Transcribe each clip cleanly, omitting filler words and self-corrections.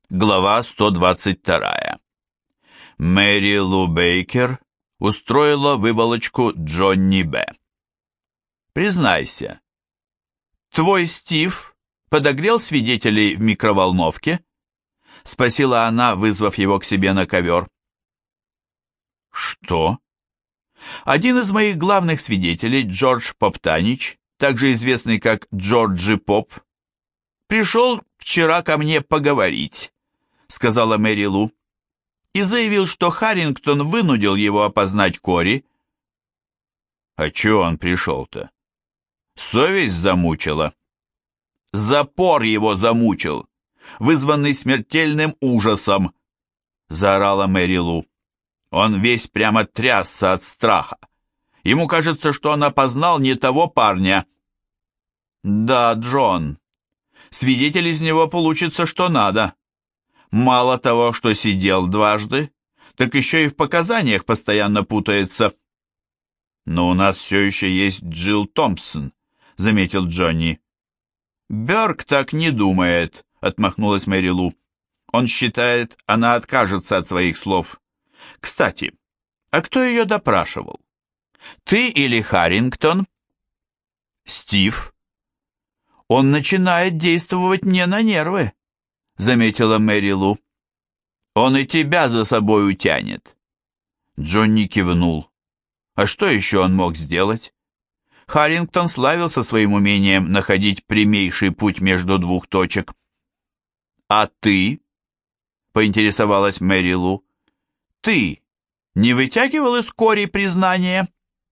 Глава 122. Мэри Лу Бейкер устроила выволочку Джонни Б. «Признайся, твой Стив подогрел свидетелей в микроволновке?» — спросила она, вызвав его к себе на ковер. «Что?» «Один из моих главных свидетелей, Джордж Поптанич, также известный как Джорджи Поп, пришел вчера ко мне поговорить», — сказала Мэри Лу, и заявил, что Харрингтон вынудил его опознать Кори. «А чего он пришел-то? Совесть замучила?» «Запор его замучил, вызванный смертельным ужасом», — заорала Мэри Лу. «Он весь прямо трясся от страха. Ему кажется, что он опознал не того парня». «Да, Джон, свидетель из него получится что надо. Мало того, что сидел дважды, так еще и в показаниях постоянно путается». «Но у нас все еще есть Джилл Томпсон», — заметил Джонни. «Бёрк так не думает», — отмахнулась Мэри Лу. «Он считает, она откажется от своих слов. Кстати, а кто ее допрашивал? Ты или Харрингтон?» «Стив. Он начинает действовать мне на нервы», — заметила Мэри Лу. «Он и тебя за собой утянет». Джонни кивнул. А что еще он мог сделать? Харрингтон славился своим умением находить прямейший путь между двух точек. «А ты?» — поинтересовалась Мэри Лу. «Ты не вытягивал из Кори признание?»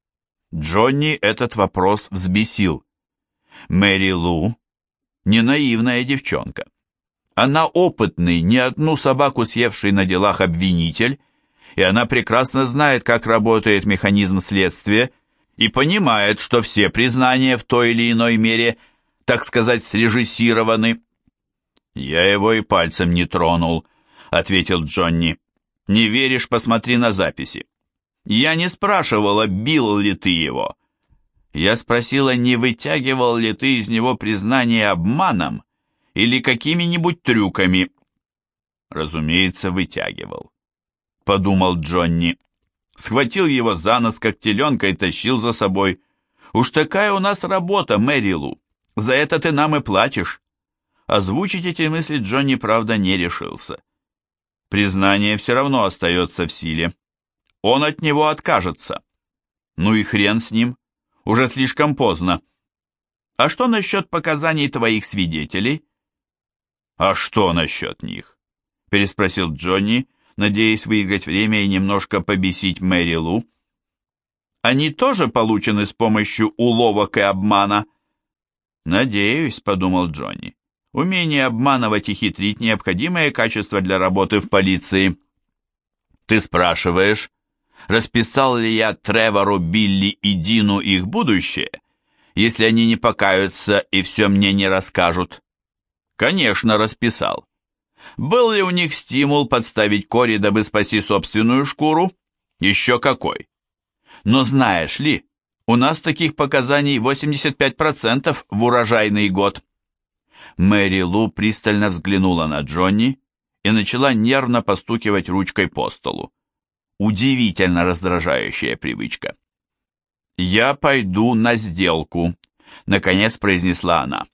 Джонни этот вопрос взбесил. Мэри Лу не наивная девчонка. Она опытный, не одну собаку съевший на делах обвинитель, и она прекрасно знает, как работает механизм следствия, и понимает, что все признания в той или иной мере, так сказать, срежиссированы. «Я его и пальцем не тронул», — ответил Джонни. «Не веришь, посмотри на записи. Я не спрашивала, бил ли ты его. Я спросила, не вытягивал ли ты из него признание обманом или какими-нибудь трюками». «Разумеется, вытягивал», — подумал Джонни. Схватил его за нос, как теленка, и тащил за собой. «Уж такая у нас работа, Мэри Лу. За это ты нам и платишь». Озвучить эти мысли Джонни, правда, не решился. Признание все равно остается в силе. Он от него откажется. Ну и хрен с ним. Уже слишком поздно. «А что насчет показаний твоих свидетелей?» «А что насчет них?» — переспросил Джонни, надеясь выиграть время и немножко побесить Мэри Лу. «Они тоже получены с помощью уловок и обмана?» «Надеюсь», — подумал Джонни. «Умение обманывать и хитрить — необходимое качество для работы в полиции». «Ты спрашиваешь, расписал ли я Тревору, Билли и Дину их будущее, если они не покаются и все мне не расскажут?» «Конечно, расписал. Был ли у них стимул подставить Кори, дабы спасти собственную шкуру? Еще какой. Но знаешь ли, у нас таких показаний 85% в урожайный год». Мэри Лу пристально взглянула на Джонни и начала нервно постукивать ручкой по столу. Удивительно раздражающая привычка. «Я пойду на сделку», — наконец произнесла она.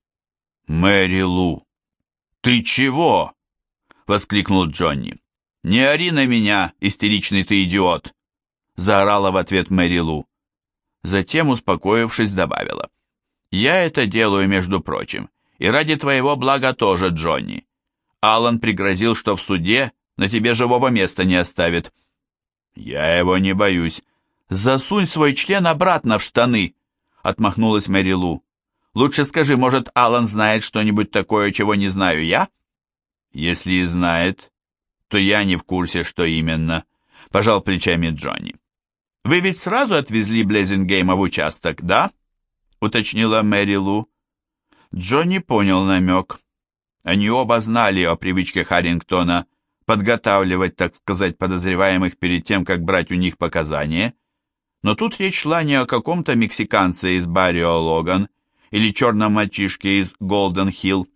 «Мэри Лу, ты чего?» — воскликнул Джонни. «Не ори на меня, истеричный ты идиот!» — заорала в ответ Мэри Лу. Затем, успокоившись, добавила. «Я это делаю, между прочим, и ради твоего блага тоже, Джонни. Аллан пригрозил, что в суде на тебе живого места не оставит». «Я его не боюсь». «Засунь свой член обратно в штаны!» — отмахнулась Мэри Лу. «Лучше скажи, может, Аллан знает что-нибудь такое, чего не знаю я?» «Если и знает, то я не в курсе, что именно», — пожал плечами Джонни. «Вы ведь сразу отвезли Блезингейма в участок, да?» — уточнила Мэри Лу. Джонни понял намек. Они оба знали о привычке Харрингтона подготавливать, так сказать, подозреваемых перед тем, как брать у них показания. Но тут речь шла не о каком-то мексиканце из Баррио Логан или черном мальчишке из Голден-Хилл,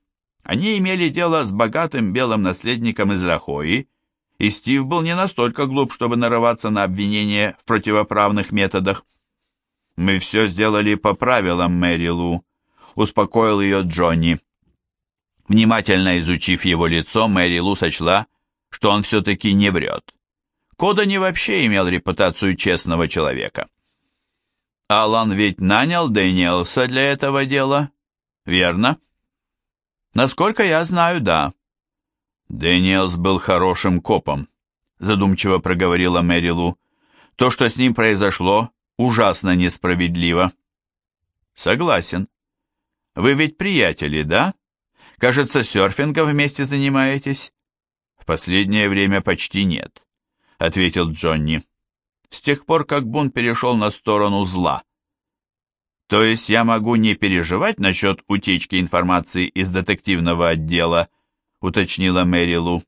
Они имели дело с богатым белым наследником из Рахои, и Стив был не настолько глуп, чтобы нарываться на обвинения в противоправных методах. «Мы все сделали по правилам, Мэри Лу», — успокоил ее Джонни. Внимательно изучив его лицо, Мэри Лу сочла, что он все-таки не врет. Кодани вообще имел репутацию честного человека. «Алан ведь нанял Дэниелса для этого дела, верно?» «Насколько я знаю, да». «Дэниелс был хорошим копом», — задумчиво проговорила Мэри Лу. «То, что с ним произошло, ужасно несправедливо». «Согласен. Вы ведь приятели, да? Кажется, серфингом вместе занимаетесь?» «В последнее время почти нет», — ответил Джонни. «С тех пор, как Бун перешел на сторону зла». «То есть я могу не переживать насчет утечки информации из детективного отдела?» — уточнила Мэри Лу.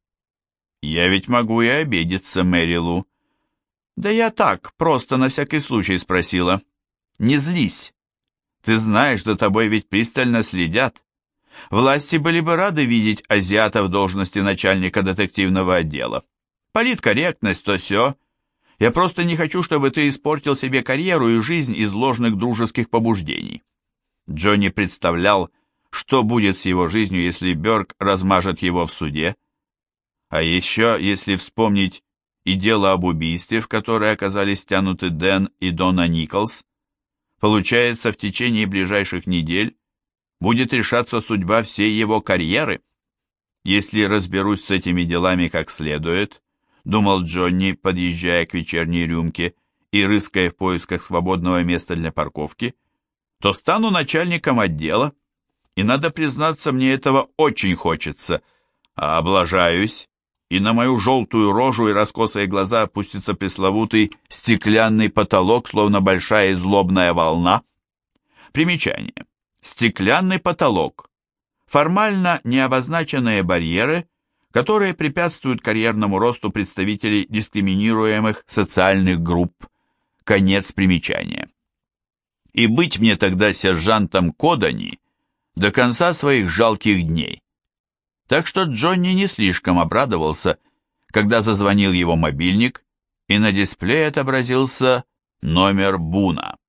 «Я ведь могу и обидеться, Мэри Лу». «Да я так, просто на всякий случай спросила. Не злись. Ты знаешь, за тобой ведь пристально следят. Власти были бы рады видеть азиата в должности начальника детективного отдела. Политкорректность, то сё. Я просто не хочу, чтобы ты испортил себе карьеру и жизнь из ложных дружеских побуждений». Джонни представлял, что будет с его жизнью, если Бёрк размажет его в суде. А еще, если вспомнить и дело об убийстве, в которое оказались втянуты Дэн и Дона Николс, получается, в течение ближайших недель будет решаться судьба всей его карьеры. Если разберусь с этими делами как следует, думал Джонни, подъезжая к вечерней рюмке и рыская в поисках свободного места для парковки, то стану начальником отдела, и, надо признаться, мне этого очень хочется, а облажаюсь, и на мою желтую рожу и раскосые глаза опустится пресловутый стеклянный потолок, словно большая и злобная волна. Примечание. Стеклянный потолок. Формально необозначенные барьеры, которые препятствуют карьерному росту представителей дискриминируемых социальных групп. Конец примечания. И быть мне тогда сержантом Кодани до конца своих жалких дней. Так что Джонни не слишком обрадовался, когда зазвонил его мобильник, и на дисплее отобразился номер Буна.